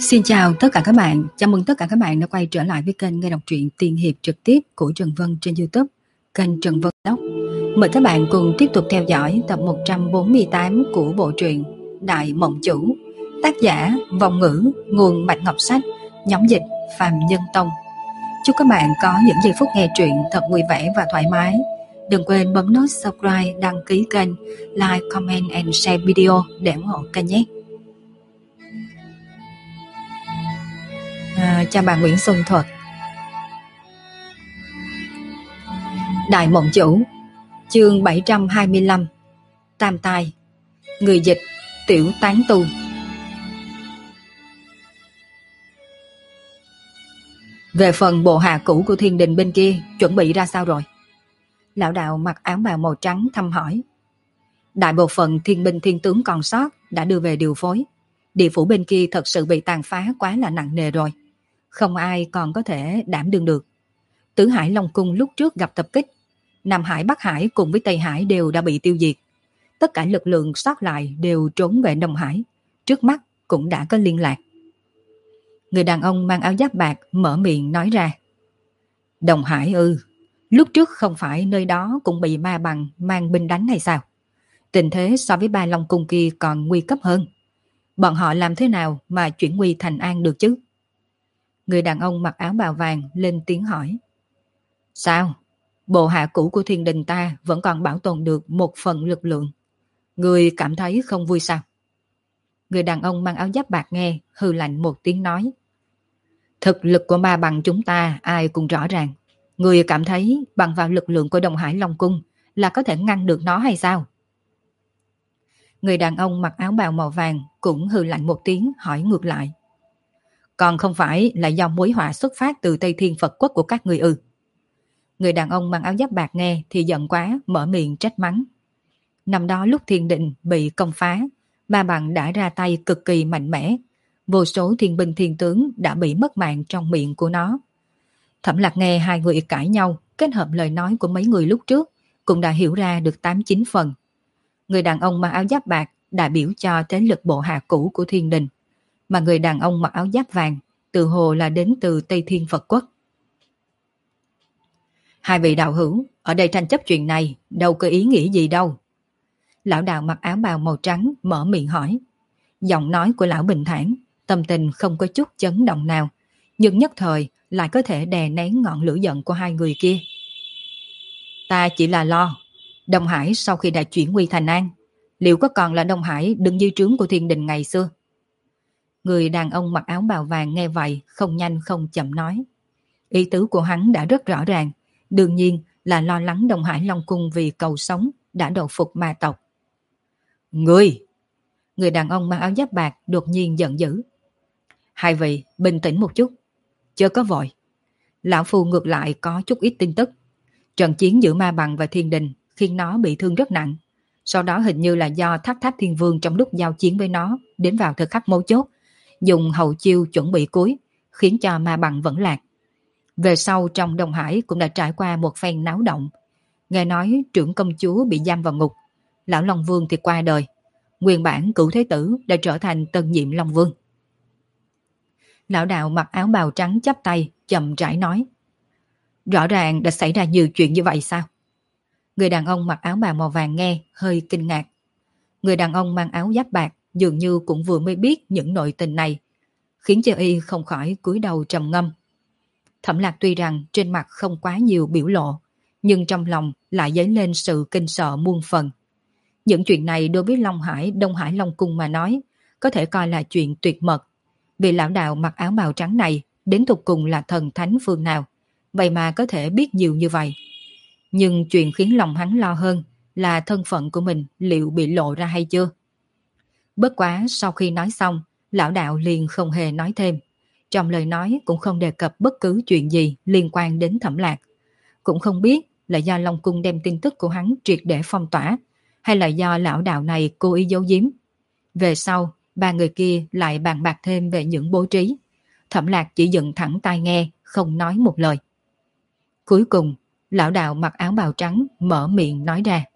Xin chào tất cả các bạn, chào mừng tất cả các bạn đã quay trở lại với kênh nghe đọc truyện tiên hiệp trực tiếp của Trần Vân trên YouTube, kênh Trần Vân Đọc. Mời các bạn cùng tiếp tục theo dõi tập 148 của bộ truyện Đại Mộng Chủ, tác giả Vong Ngữ, nguồn Bạch Ngọc Sách, nhóm dịch Phàm Nhân Tông. Chúc các bạn có những giây phút nghe truyện thật vui vẻ và thoải mái. Đừng quên bấm nút subscribe, đăng ký kênh, like, comment and share video để ủng hộ kênh nhé. Chào bạn Nguyễn Xuân Thuật. Đại Mộng Chủ, chương 725, Tam Tai. Người dịch Tiểu Tán Tu. Về phần bộ hạ cũ của Thiên Đình bên kia chuẩn bị ra sao rồi? Lão đạo mặc áo bào màu trắng thăm hỏi. Đại bộ phận thiên binh thiên tướng còn sót đã đưa về điều phối. Địa phủ bên kia thật sự bị tàn phá quá là nặng nề rồi, không ai còn có thể đảm đương được. Tứ Hải Long Cung lúc trước gặp tập kích, Nam Hải Bắc Hải cùng với Tây Hải đều đã bị tiêu diệt. Tất cả lực lượng sót lại đều trốn về Đông Hải, trước mắt cũng đã có liên lạc. Người đàn ông mang áo giáp bạc mở miệng nói ra. Đông Hải ư? Lúc trước không phải nơi đó cũng bị ma bằng mang binh đánh hay sao? Tình thế so với Ba Long Cung kia còn nguy cấp hơn. Bọn họ làm thế nào mà chuyển nguy thành an được chứ? Người đàn ông mặc áo bào vàng lên tiếng hỏi. Sao? Bộ hạ cũ của Thiên Đình ta vẫn còn bảo tồn được một phần lực lượng. Người cảm thấy không vui sao? Người đàn ông mang áo giáp bạc nghe hừ lạnh một tiếng nói. Thực lực của ma bằng chúng ta ai cũng rõ ràng. Người cảm thấy bằng vào lực lượng của Đông Hải Long Cung là có thể ngăn được nó hay sao? Người đàn ông mặc áo bào màu vàng cũng hừ lạnh một tiếng hỏi ngược lại. Còn không phải là do mối họa xuất phát từ Tây Thiên Phật Quốc của các người ư? Người đàn ông mang áo giáp bạc nghe thì giận quá, mở miệng trách mắng. Năm đó lúc Thiên Đình bị công phá, ma bằng đã ra tay cực kỳ mạnh mẽ. Vô số thiên binh thiên tướng đã bị mất mạng trong miệng của nó. Thẩm Lạc nghe hai người cãi nhau, kết hợp lời nói của mấy người lúc trước, cũng đã hiểu ra được 8-9 phần. Người đàn ông mặc áo giáp bạc đại biểu cho thế lực bộ hạ cũ của Thiên Đình, mà người đàn ông mặc áo giáp vàng tự hồ là đến từ Tây Thiên Phật Quốc. Hai vị đạo hữu ở đây tranh chấp chuyện này đâu có ý nghĩa gì đâu. Lão đạo mặc áo bào màu trắng mở miệng hỏi. Giọng nói của lão bình thản, tâm tình không có chút chấn động nào, nhưng nhất thời lại có thể đè nén ngọn lửa giận của hai người kia. Ta chỉ là lo Đông Hải sau khi đã chuyển nguy thành an, liệu có còn là Đông Hải đứng dưới trướng của Thiên Đình ngày xưa? Người đàn ông mặc áo bào vàng nghe vậy không nhanh không chậm nói. Ý tứ của hắn đã rất rõ ràng, đương nhiên là lo lắng Đông Hải Long Cung vì cầu sống đã đầu phục ma tộc. Người đàn ông mang áo giáp bạc đột nhiên giận dữ. Hai vị bình tĩnh một chút, chớ có vội. Lão phu ngược lại có chút ít tin tức. Trận chiến giữa ma bằng và Thiên Đình khiến nó bị thương rất nặng. Sau đó hình như là do Tháp Tháp Thiên Vương trong lúc giao chiến với nó đến vào thời khắc mấu chốt, dùng hậu chiêu chuẩn bị cuối, khiến cho ma bằng vẫn lạc. Về sau trong Đông Hải cũng đã trải qua một phen náo động. Nghe nói trưởng công chúa bị giam vào ngục, lão Long Vương thì qua đời. Nguyên bản cửu thế tử đã trở thành tân nhiệm Long Vương. Lão đạo mặc áo bào trắng chắp tay chậm rãi nói. Rõ ràng đã xảy ra nhiều chuyện như vậy sao? Người đàn ông mặc áo bào màu vàng nghe hơi kinh ngạc. Người đàn ông mang áo giáp bạc dường như cũng vừa mới biết những nội tình này, khiến cho y không khỏi cúi đầu trầm ngâm. Thẩm Lạc tuy rằng trên mặt không quá nhiều biểu lộ, nhưng trong lòng lại dấy lên sự kinh sợ muôn phần. Những chuyện này đối với Long Hải, Đông Hải Long Cung mà nói, có thể coi là chuyện tuyệt mật. Vì lão đạo mặc áo bào trắng này đến tục cùng là thần thánh phương nào, vậy mà có thể biết nhiều như vậy. Nhưng chuyện khiến lòng hắn lo hơn là thân phận của mình liệu bị lộ ra hay chưa. Bất quá sau khi nói xong, lão đạo liền không hề nói thêm. Trong lời nói cũng không đề cập bất cứ chuyện gì liên quan đến Thẩm Lạc. Cũng không biết là do Long Cung đem tin tức của hắn triệt để phong tỏa, hay là do lão đạo này cố ý giấu giếm. Về sau, ba người kia lại bàn bạc thêm về những bố trí. Thẩm Lạc chỉ dựng thẳng tai nghe, không nói một lời. Cuối cùng, lão đạo mặc áo bào trắng mở miệng nói ra.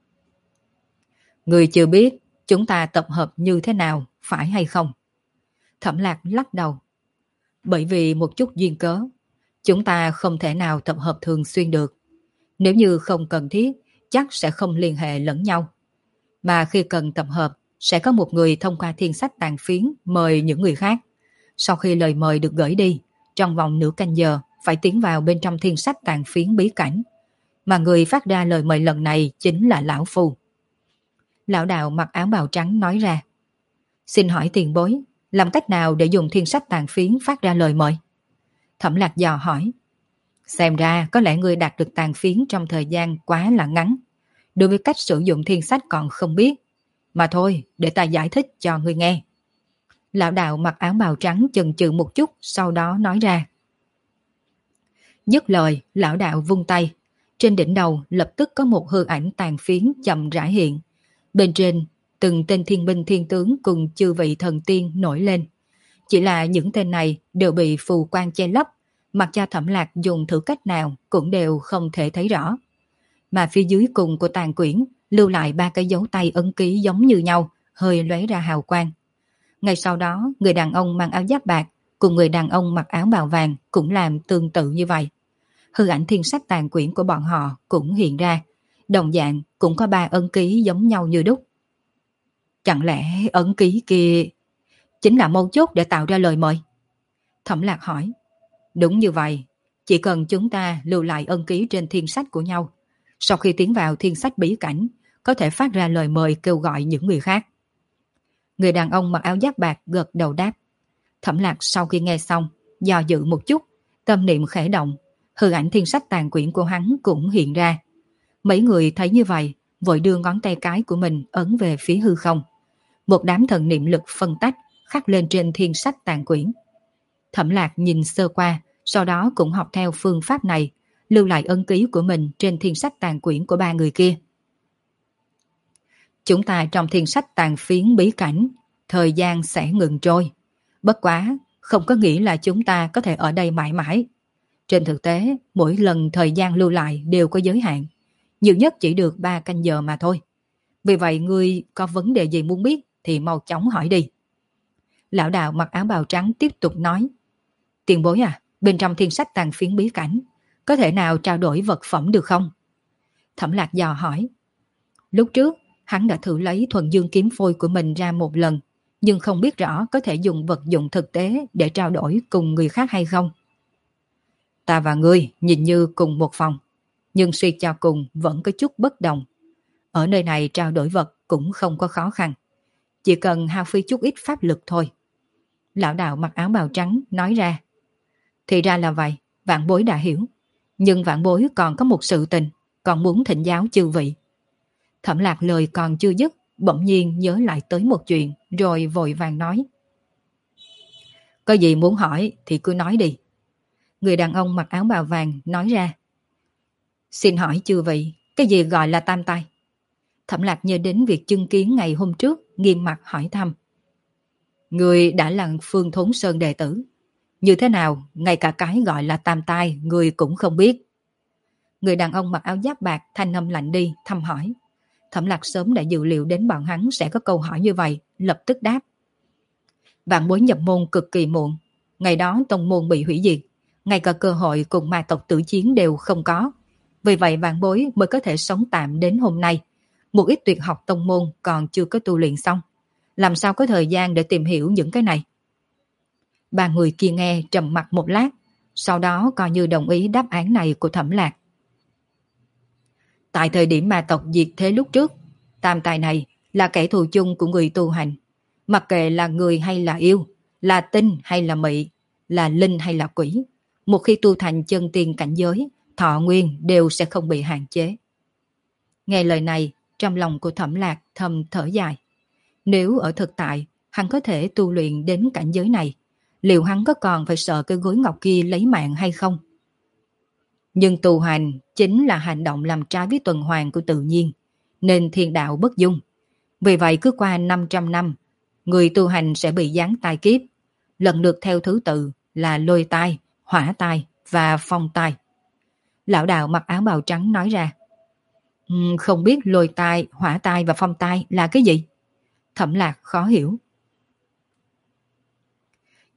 Người chưa biết chúng ta tập hợp như thế nào, phải hay không? Thẩm Lạc lắc đầu. Bởi vì một chút duyên cớ, chúng ta không thể nào tập hợp thường xuyên được. Nếu như không cần thiết, chắc sẽ không liên hệ lẫn nhau. Mà khi cần tập hợp, sẽ có một người thông qua thiên sách tàn phiến mời những người khác. Sau khi lời mời được gửi đi, trong vòng nửa canh giờ phải tiến vào bên trong thiên sách tàn phiến bí cảnh. Mà người phát ra lời mời lần này chính là Lão Phu. Lão đạo mặc áo bào trắng nói ra. Xin hỏi tiền bối, làm cách nào để dùng thiên sách tàn phiến phát ra lời mời? Thẩm Lạc dò hỏi. Xem ra có lẽ ngươi đạt được tàn phiến trong thời gian quá là ngắn. Đối với cách sử dụng thiên sách còn không biết. Mà thôi, để ta giải thích cho ngươi nghe. Lão đạo mặc áo bào trắng chần chừ một chút, sau đó nói ra. Dứt lời, lão đạo vung tay. Trên đỉnh đầu lập tức có một hư ảnh tàn phiến chậm rãi hiện. Bên trên, từng tên thiên binh thiên tướng cùng chư vị thần tiên nổi lên. Chỉ là những tên này đều bị phù quang che lấp, mặc cho Thẩm Lạc dùng thử cách nào cũng đều không thể thấy rõ. Mà phía dưới cùng của tàn quyển lưu lại 3 cái dấu tay ấn ký giống như nhau, hơi lóe ra hào quang. Ngay sau đó, người đàn ông mang áo giáp bạc cùng người đàn ông mặc áo bào vàng cũng làm tương tự như vậy. Hư ảnh thiên sách tàn quyển của bọn họ cũng hiện ra, đồng dạng cũng có 3 ấn ký giống nhau như đúc. Chẳng lẽ ấn ký kia chính là mấu chốt để tạo ra lời mời? Thẩm Lạc hỏi. Đúng như vậy, chỉ cần chúng ta lưu lại ấn ký trên thiên sách của nhau, sau khi tiến vào thiên sách bí cảnh, có thể phát ra lời mời kêu gọi những người khác. Người đàn ông mặc áo giáp bạc gật đầu đáp. Thẩm Lạc sau khi nghe xong, do dự một chút, tâm niệm khẽ động, hư ảnh thiên sách tàn quyển của hắn cũng hiện ra. Mấy người thấy như vậy, vội đưa ngón tay cái của mình ấn về phía hư không. Một đám thần niệm lực phân tách, khắc lên trên thiên sách tàn quyển. Thẩm Lạc nhìn sơ qua, sau đó cũng học theo phương pháp này, lưu lại ấn ký của mình trên thiên sách tàn quyển của 3 người kia. Chúng ta trong thiên sách tàn phiến bí cảnh, thời gian sẽ ngừng trôi. Bất quá, không có nghĩa là chúng ta có thể ở đây mãi mãi. Trên thực tế, mỗi lần thời gian lưu lại đều có giới hạn. Nhiều nhất chỉ được 3 canh giờ mà thôi. Vì vậy ngươi có vấn đề gì muốn biết thì mau chóng hỏi đi. Lão đạo mặc áo bào trắng tiếp tục nói. Tiền bối à, bên trong thiên sách tàn phiến bí cảnh, có thể nào trao đổi vật phẩm được không? Thẩm Lạc dò hỏi. Lúc trước, hắn đã thử lấy thuần dương kiếm phôi của mình ra một lần, nhưng không biết rõ có thể dùng vật dụng thực tế để trao đổi cùng người khác hay không. Ta và ngươi nhìn như cùng một phòng, nhưng suy cho cùng vẫn có chút bất đồng. Ở nơi này trao đổi vật cũng không có khó khăn, chỉ cần hao phí chút ít pháp lực thôi. Lão đạo mặc áo bào trắng nói ra. Thì ra là vậy, vạn bối đã hiểu. Nhưng vạn bối còn có một sự tình, còn muốn thỉnh giáo chư vị. Thẩm Lạc lời còn chưa dứt, bỗng nhiên nhớ lại tới một chuyện, rồi vội vàng nói. Có gì muốn hỏi thì cứ nói đi. Người đàn ông mặc áo bào vàng nói ra. Xin hỏi chư vị, cái gì gọi là tam tai? Thẩm Lạc nhớ đến việc chứng kiến ngày hôm trước, nghiêm mặt hỏi thăm. Người đã là Phương Thốn Sơn đệ tử. Như thế nào, ngay cả cái gọi là tam tai, người cũng không biết. Người đàn ông mặc áo giáp bạc thanh âm lạnh đi, thăm hỏi. Thẩm Lạc sớm đã dự liệu đến bọn hắn sẽ có câu hỏi như vậy, lập tức đáp. Vạn bối nhập môn cực kỳ muộn. Ngày đó tông môn bị hủy diệt, ngay cả cơ hội cùng ma tộc tử chiến đều không có. Vì vậy vạn bối mới có thể sống tạm đến hôm nay. Một ít tuyệt học tông môn còn chưa có tu luyện xong. Làm sao có thời gian để tìm hiểu những cái này? 3 người kia nghe trầm mặc một lát, sau đó coi như đồng ý đáp án này của Thẩm Lạc. Tại thời điểm ma tộc diệt thế lúc trước, tam tài này là kẻ thù chung của người tu hành. Mặc kệ là người hay là yêu, là tinh hay là mị, là linh hay là quỷ, một khi tu thành chân tiên cảnh giới, thọ nguyên đều sẽ không bị hạn chế. Nghe lời này, trong lòng của Thẩm Lạc thầm thở dài. Nếu ở thực tại, hắn có thể tu luyện đến cảnh giới này, liệu hắn có còn phải sợ cái gối ngọc kia lấy mạng hay không? Nhưng tu hành chính là hành động làm trái với tuần hoàn của tự nhiên, nên thiên đạo bất dung. Vì vậy cứ qua 500 năm, người tu hành sẽ bị giáng tai kiếp, lần lượt theo thứ tự là lôi tai, hỏa tai và phong tai. Lão đạo mặc áo bào trắng nói ra. Không biết lôi tai, hỏa tai và phong tai là cái gì? Thẩm Lạc khó hiểu.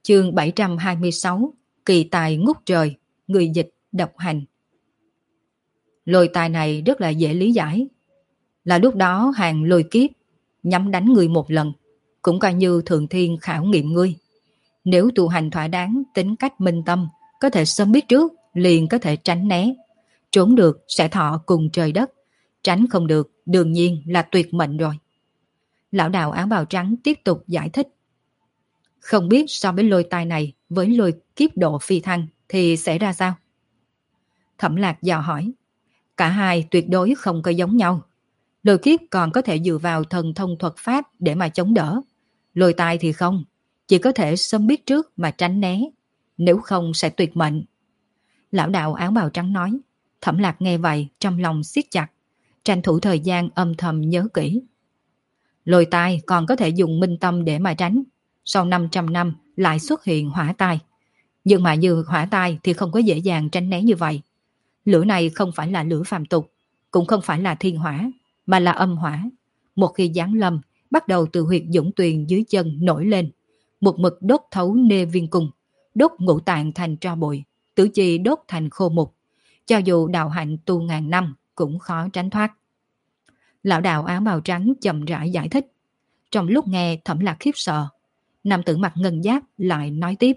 Chương 726, kỳ tài ngút trời, người dịch độc hành. Lôi tài này rất là dễ lý giải. Là lúc đó hàng lôi kiếp nhắm đánh ngươi một lần, cũng coi như thượng thiên khảo nghiệm ngươi. Nếu tu hành thỏa đáng, tính cách minh tâm, có thể sớm biết trước, liền có thể tránh né. Trốn được sẽ thọ cùng trời đất, tránh không được đương nhiên là tuyệt mệnh rồi. Lão đạo áo bào trắng tiếp tục giải thích. Không biết so với lôi tai này với lôi kiếp độ phi thăng thì sẽ ra sao? Thẩm Lạc dò hỏi. Cả hai tuyệt đối không có giống nhau. Lôi kiếp còn có thể dựa vào thần thông thuật pháp để mà chống đỡ. Lôi tai thì không, chỉ có thể sớm biết trước mà tránh né, nếu không sẽ tuyệt mệnh. Lão đạo áo bào trắng nói. Thẩm Lạc nghe vậy trong lòng siết chặt, tranh thủ thời gian âm thầm nhớ kỹ. Lôi tai còn có thể dùng minh tâm để mà tránh, sau 500 năm lại xuất hiện hỏa tai. Nhưng mà như hỏa tai thì không có dễ dàng tránh né như vậy. Lửa này không phải là lửa phàm tục, cũng không phải là thiên hỏa, mà là âm hỏa. Một khi giáng lâm, bắt đầu từ huyệt dũng tuyền dưới chân nổi lên, một mực đốt thấu nê viên cung, đốt ngũ tạng thành tro bụi, tứ chi đốt thành khô mục. Cho dù đạo hạnh tu ngàn năm cũng khó tránh thoát. Lão đạo áo bào trắng chậm rãi giải thích. Trong lúc nghe Thẩm Lạc khiếp sợ, nam tử mặt ngân giáp lại nói tiếp.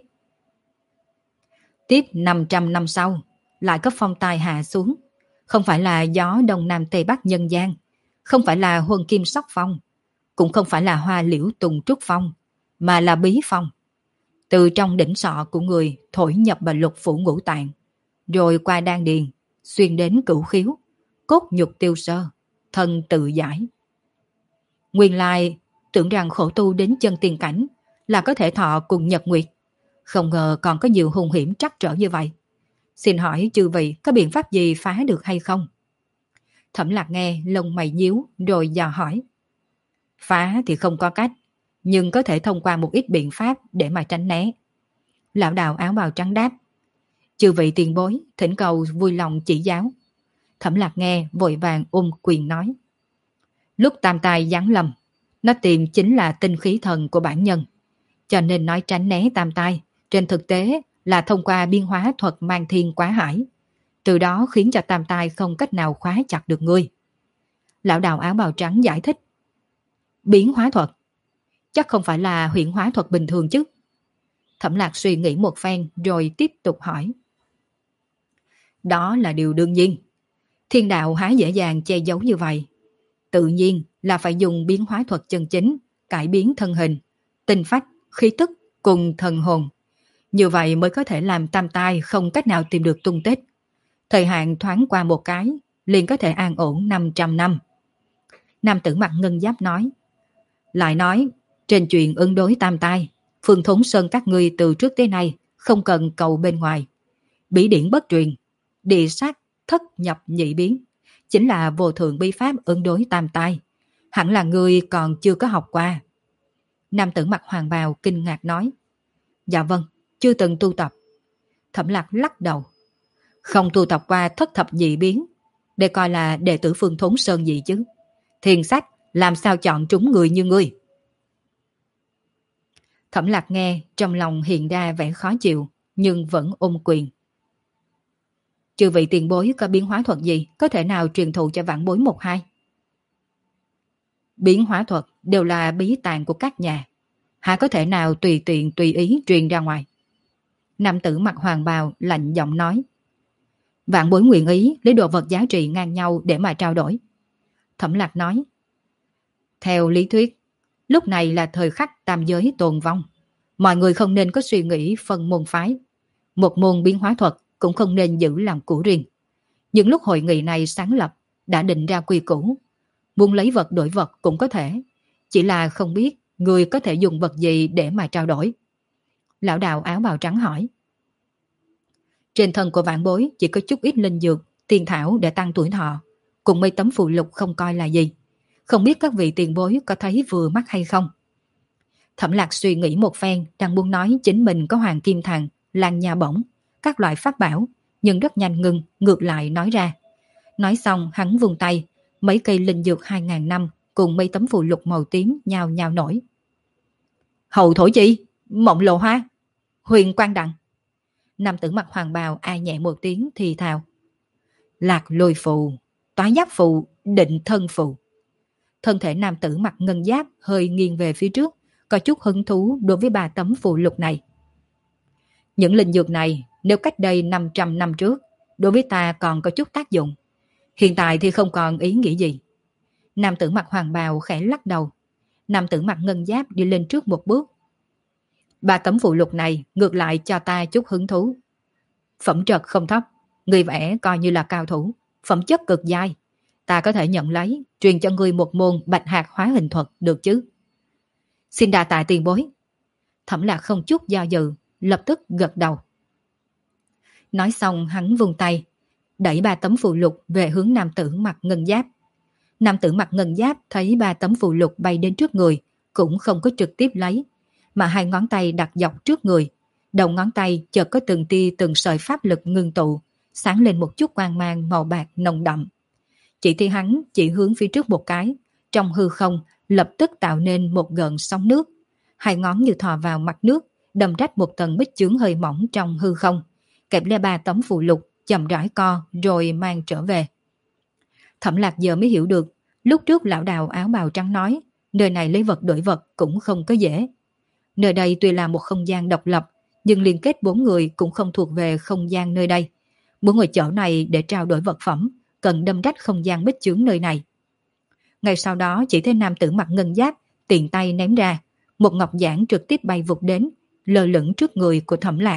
Tiếp 500 năm sau, lại có phong tai hạ xuống. Không phải là gió đông nam tây bắc nhân gian, không phải là huân kim sóc phong, cũng không phải là hoa liễu tùng trúc phong, mà là bí phong. Từ trong đỉnh sọ của người thổi nhập vào lục phủ ngũ tạng, rồi qua đan điền, xuyên đến cửu khiếu, cốt nhục tiêu sơ, thân tự giải. Nguyên lai tưởng rằng khổ tu đến chân tiên cảnh là có thể thọ cùng nhật nguyệt, không ngờ còn có nhiều hung hiểm trắc trở như vậy. Xin hỏi chư vị có biện pháp gì phá được hay không? Thẩm Lạc nghe lông mày nhíu rồi dò hỏi. Phá thì không có cách, nhưng có thể thông qua một ít biện pháp để mà tránh né. Lão đạo áo bào trắng đáp. Chư vị tiền bối thỉnh cầu vui lòng chỉ giáo. Thẩm Lạc nghe vội vàng quyền nói. Lúc tam tai giáng lâm, nó tìm chính là tinh khí thần của bản nhân, cho nên nói tránh né tam tai trên thực tế là thông qua biến hóa thuật mang thiên quá hải, từ đó khiến cho tam tai không cách nào khóa chặt được ngươi. Lão đạo áo bào trắng giải thích. Biến hóa thuật? Chắc không phải là huyễn hóa thuật bình thường chứ? Thẩm Lạc suy nghĩ một phen rồi tiếp tục hỏi. Đó là điều đương nhiên. Thiên đạo há dễ dàng che giấu như vậy. Tự nhiên là phải dùng biến hóa thuật chân chính, cải biến thân hình, tinh phách, khí tức cùng thần hồn. Như vậy mới có thể làm tam tai không cách nào tìm được tung tích. Thời hạn thoáng qua một cái, liền có thể an ổn 500 năm. Nam tử mặt ngân giáp nói. Lại nói, trên chuyện ứng đối tam tai, Phương Thốn Sơn các ngươi từ trước tới nay không cần cầu bên ngoài. Bí điển bất truyền, địa sát thất nhập nhị biến, chính là vô thượng bí pháp ứng đối tam tai. Hẳn là ngươi còn chưa có học qua. Nam tử mặc hoàng bào kinh ngạc nói. Dạ vâng, chưa từng tu tập. Thẩm Lạc lắc đầu. Không tu tập qua thất thập nhị biến, để coi là đệ tử Phương Thốn Sơn gì chứ. Thiền sách làm sao chọn trúng người như ngươi? Thẩm Lạc nghe trong lòng hiện ra vẻ khó chịu, nhưng vẫn quyền. Chư vị tiền bối có biến hóa thuật gì có thể nào truyền thụ cho vãn bối một hai? Biến hóa thuật đều là bí tàng của các nhà, hả có thể nào tùy tiện tùy ý truyền ra ngoài? Nam tử mặc hoàng bào lạnh giọng nói. Vãn bối nguyện ý lấy đồ vật giá trị ngang nhau để mà trao đổi. Thẩm Lạc nói. Theo lý thuyết, lúc này là thời khắc tam giới tồn vong. Mọi người không nên có suy nghĩ phân môn phái. Một môn biến hóa thuật cũng không nên giữ làm của riêng. Những lúc hội nghị này sáng lập, đã định ra quy củ. Muốn lấy vật đổi vật cũng có thể. Chỉ là không biết người có thể dùng vật gì để mà trao đổi. Lão đạo áo bào trắng hỏi. Trên thân của vãn bối chỉ có chút ít linh dược, tiên thảo để tăng tuổi thọ, cùng mấy tấm phù lục không coi là gì. Không biết các vị tiền bối có thấy vừa mắt hay không? Thẩm Lạc suy nghĩ một phen, đang muốn nói chính mình có hoàng kim thằng, lan nha bổng, các loại pháp bảo, nhưng rất nhanh ngưng, ngược lại nói ra. Nói xong hắn vung tay, mấy cây linh dược 2000 năm cùng mấy tấm phù lục màu tím nhào nhào nổi. Hầu thổ chi, mộng lộ hoa. Huyền Quang Đặng. Nam tử mặc hoàng bào ai nhẹ một tiếng thì thào. Lạc lôi phù, toái giáp phù, định thân phù. Thân thể nam tử mặc ngân giáp hơi nghiêng về phía trước, có chút hứng thú đối với 3 tấm phù lục này. Những linh dược này nếu cách đây 500 năm trước, đối với ta còn có chút tác dụng. Hiện tại thì không còn ý nghĩa gì. Nam tử mặc hoàng bào khẽ lắc đầu. Nam tử mặc ngân giáp đi lên trước một bước. 3 tấm phù lục này ngược lại cho ta chút hứng thú. Phẩm chất không thấp, người vẽ coi như là cao thủ, phẩm chất cực dai. Ta có thể nhận lấy, truyền cho ngươi một môn bạch hạt hóa hình thuật được chứ? Xin đa tạ tiền bối. Thẩm Lạc không chút do dự, lập tức gật đầu. Nói xong hắn vung tay, đẩy 3 tấm phù lục về hướng nam tử mặc ngân giáp. Nam tử mặc ngân giáp thấy 3 tấm phù lục bay đến trước người, cũng không có trực tiếp lấy, mà 2 ngón tay đặt dọc trước người. Đầu ngón tay chợt có từng tia từng sợi pháp lực ngưng tụ, sáng lên một chút quang mang màu bạc nồng đậm. Chỉ thấy hắn chỉ hướng phía trước một cái, trong hư không lập tức tạo nên một gợn sóng nước. 2 ngón như thò vào mặt nước, đâm rách một tầng bích chướng hơi mỏng trong hư không, kẹp lên 3 tấm phù lục, chậm rãi co rồi mang trở về. Thẩm Lạc giờ mới hiểu được, lúc trước lão đạo áo bào trắng nói, nơi này lấy vật đổi vật cũng không có dễ. Nơi đây tuy là một không gian độc lập, nhưng liên kết 4 người cũng không thuộc về không gian nơi đây. Muốn ngồi chỗ này để trao đổi vật phẩm, cần đâm rách không gian bích chướng nơi này. Ngay sau đó chỉ thấy nam tử mặc ngân giáp, tiện tay ném ra, một ngọc giản trực tiếp bay vụt đến, lơ lửng trước người của Thẩm Lạc.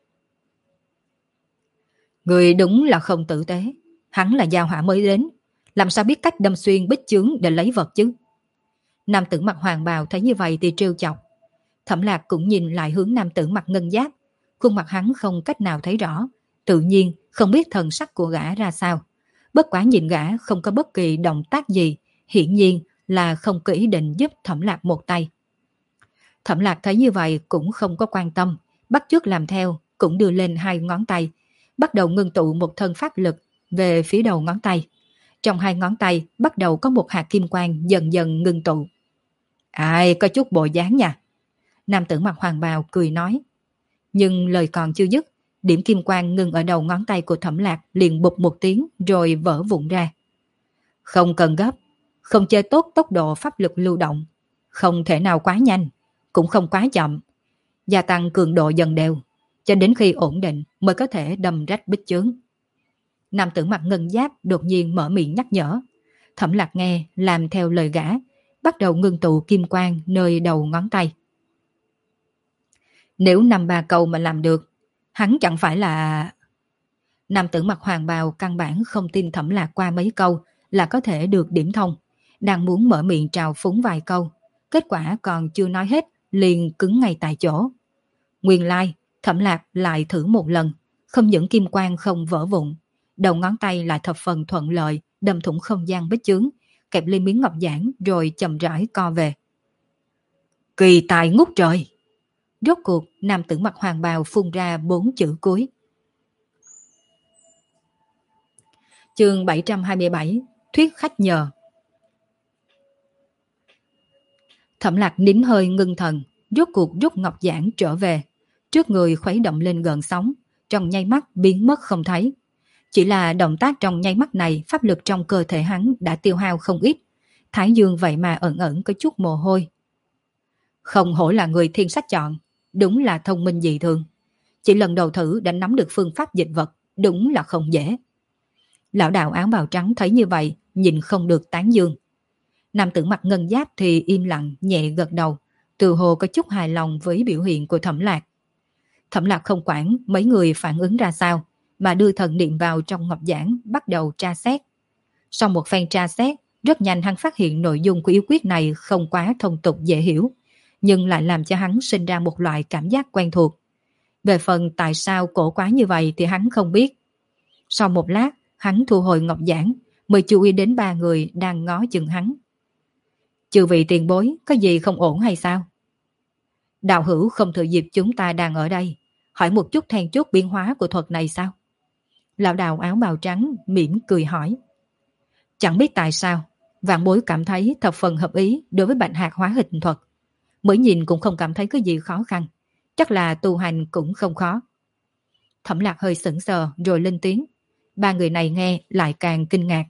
Người đúng là không tử tế, hắn là giao hỏa mới đến, làm sao biết cách đâm xuyên bích chướng để lấy vật chứ? Nam tử mặc hoàng bào thấy như vậy thì trêu chọc. Thẩm Lạc cũng nhìn lại hướng nam tử mặc ngân giáp, khuôn mặt hắn không cách nào thấy rõ, tự nhiên không biết thần sắc của gã ra sao. Bất quá nhìn gã không có bất kỳ động tác gì, hiển nhiên là không có ý định giúp Thẩm Lạc một tay. Thẩm Lạc thấy như vậy cũng không có quan tâm, bắt chước làm theo, cũng đưa lên 2 ngón tay, bắt đầu ngưng tụ một thân pháp lực về phía đầu ngón tay. Trong 2 ngón tay bắt đầu có một hạt kim quang dần dần ngưng tụ. Ai, có chút bộ dáng nha. Nam tử mặc hoàng bào cười nói. Nhưng lời còn chưa dứt, điểm kim quang ngưng ở đầu ngón tay của Thẩm Lạc liền bụp một tiếng rồi vỡ vụn ra. Không cần gấp, không chơi tốt tốc độ pháp lực lưu động, không thể nào quá nhanh, cũng không quá chậm, gia tăng cường độ dần đều, cho đến khi ổn định mới có thể đâm rách bích chướng. Nam tử mặc ngân giáp đột nhiên mở miệng nhắc nhở. Thẩm Lạc nghe, làm theo lời gã, bắt đầu ngưng tụ kim quang nơi đầu ngón tay. Nếu 5-3 câu mà làm được, hắn chẳng phải là... Nam tử mặc hoàng bào căn bản không tin Thẩm Lạc qua mấy câu là có thể được điểm thông, đang muốn mở miệng trào phúng vài câu, kết quả còn chưa nói hết liền cứng ngay tại chỗ. Nguyên lai, Thẩm Lạc lại thử một lần, không những kim quang không vỡ vụn, đầu ngón tay lại thập phần thuận lợi đâm thủng không gian bích chướng, kẹp lên miếng ngọc giản rồi chậm rãi co về. Kỳ tài ngút trời! Rốt cuộc, nam tử mặc hoàng bào phun ra 4 chữ cuối. Chương 727, Thuyết khách nhờ. Thẩm Lạc nín hơi ngưng thần, rốt cuộc rút ngọc giản trở về. Trước người khuấy động lên gợn sóng, trong nháy mắt biến mất không thấy. Chỉ là động tác trong nháy mắt này, pháp lực trong cơ thể hắn đã tiêu hao không ít. Thái dương vậy mà ẩn ẩn có chút mồ hôi. Không hổ là người thiên sách chọn, đúng là thông minh dị thường. Chỉ lần đầu thử đã nắm được phương pháp dịch vật, đúng là không dễ. Lão đạo áo bào trắng thấy như vậy, nhìn không được tán dương. Nam tử mặc ngân giáp thì im lặng, nhẹ gật đầu, từ hồ có chút hài lòng với biểu hiện của Thẩm Lạc. Thẩm Lạc không quản mấy người phản ứng ra sao, mà đưa thần niệm vào trong ngọc giản, bắt đầu tra xét. Sau một phen tra xét, rất nhanh hắn phát hiện nội dung của yếu quyết này không quá thông tục dễ hiểu, nhưng lại làm cho hắn sinh ra một loại cảm giác quen thuộc. Về phần tại sao cổ quá như vậy thì hắn không biết. Sau một lát, hắn thu hồi ngọc giản, mới chú ý đến 3 người đang ngó chừng hắn. Chư vị tiền bối, có gì không ổn hay sao? Đạo hữu không thừa dịp chúng ta đang ở đây, hỏi một chút then chốt biến hóa của thuật này sao? Lão đạo áo bào trắng mỉm cười hỏi. Chẳng biết tại sao, vạn bối cảm thấy thập phần hợp ý đối với bạch hạt hóa hình thuật. Mới nhìn cũng không cảm thấy có gì khó khăn, chắc là tu hành cũng không khó. Thẩm Lạc hơi sững sờ rồi lên tiếng. Ba người này nghe lại càng kinh ngạc.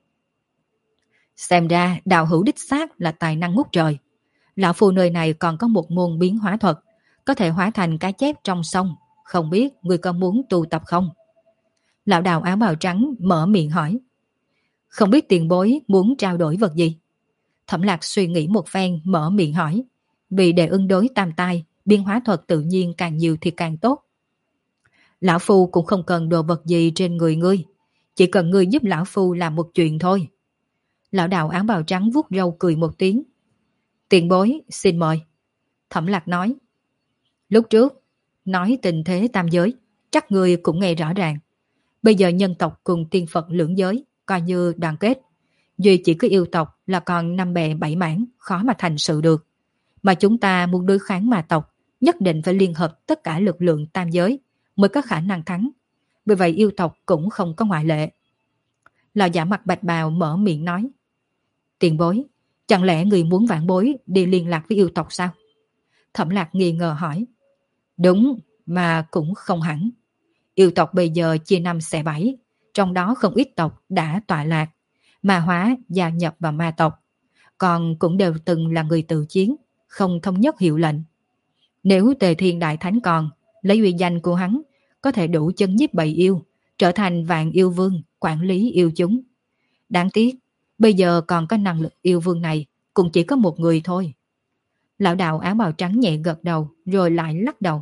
Xem ra đạo hữu đích xác là tài năng ngút trời. Lão phu nơi này còn có một môn biến hóa thuật, có thể hóa thành cá chép trong sông. Không biết người có muốn tu tập không? Lão đạo áo bào trắng mở miệng hỏi. Không biết tiền bối muốn trao đổi vật gì? Thẩm Lạc suy nghĩ một phen mở miệng hỏi. Vì để ứng đối tam tai, biến hóa thuật tự nhiên càng nhiều thì càng tốt. Lão phu cũng không cần đồ vật gì trên người ngươi, chỉ cần ngươi giúp lão phu làm một chuyện thôi. Lão đạo áo bào trắng vuốt râu cười một tiếng. Tiền bối xin mời. Thẩm Lạc nói. Lúc trước nói tình thế tam giới, chắc ngươi cũng nghe rõ ràng. Bây giờ nhân tộc cùng tiên Phật lưỡng giới coi như đoàn kết, duy chỉ có yêu tộc là còn năm bè bảy mảng, khó mà thành sự được. Mà chúng ta muốn đối kháng ma tộc, nhất định phải liên hợp tất cả lực lượng tam giới mới có khả năng thắng. Vì vậy yêu tộc cũng không có ngoại lệ. Lão giả mặt bạch bào mở miệng nói. Tiền bối, chẳng lẽ người muốn vãn bối đi liên lạc với yêu tộc sao? Thẩm Lạc nghi ngờ hỏi. Đúng, mà cũng không hẳn. Yêu tộc bây giờ chia năm xẻ bảy, trong đó không ít tộc đã tọa lạc, ma hóa gia nhập vào ma tộc, còn cũng đều từng là người tự chiến, không thống nhất hiệu lệnh. Nếu Tề Thiên Đại Thánh còn, lấy uy danh của hắn, có thể đủ chấn nhiếp bầy yêu, trở thành vạn yêu vương, quản lý yêu chúng. Đáng tiếc, bây giờ còn có năng lực yêu vương này, cũng chỉ có một người thôi. Lão đạo áo bào trắng nhẹ gật đầu, rồi lại lắc đầu.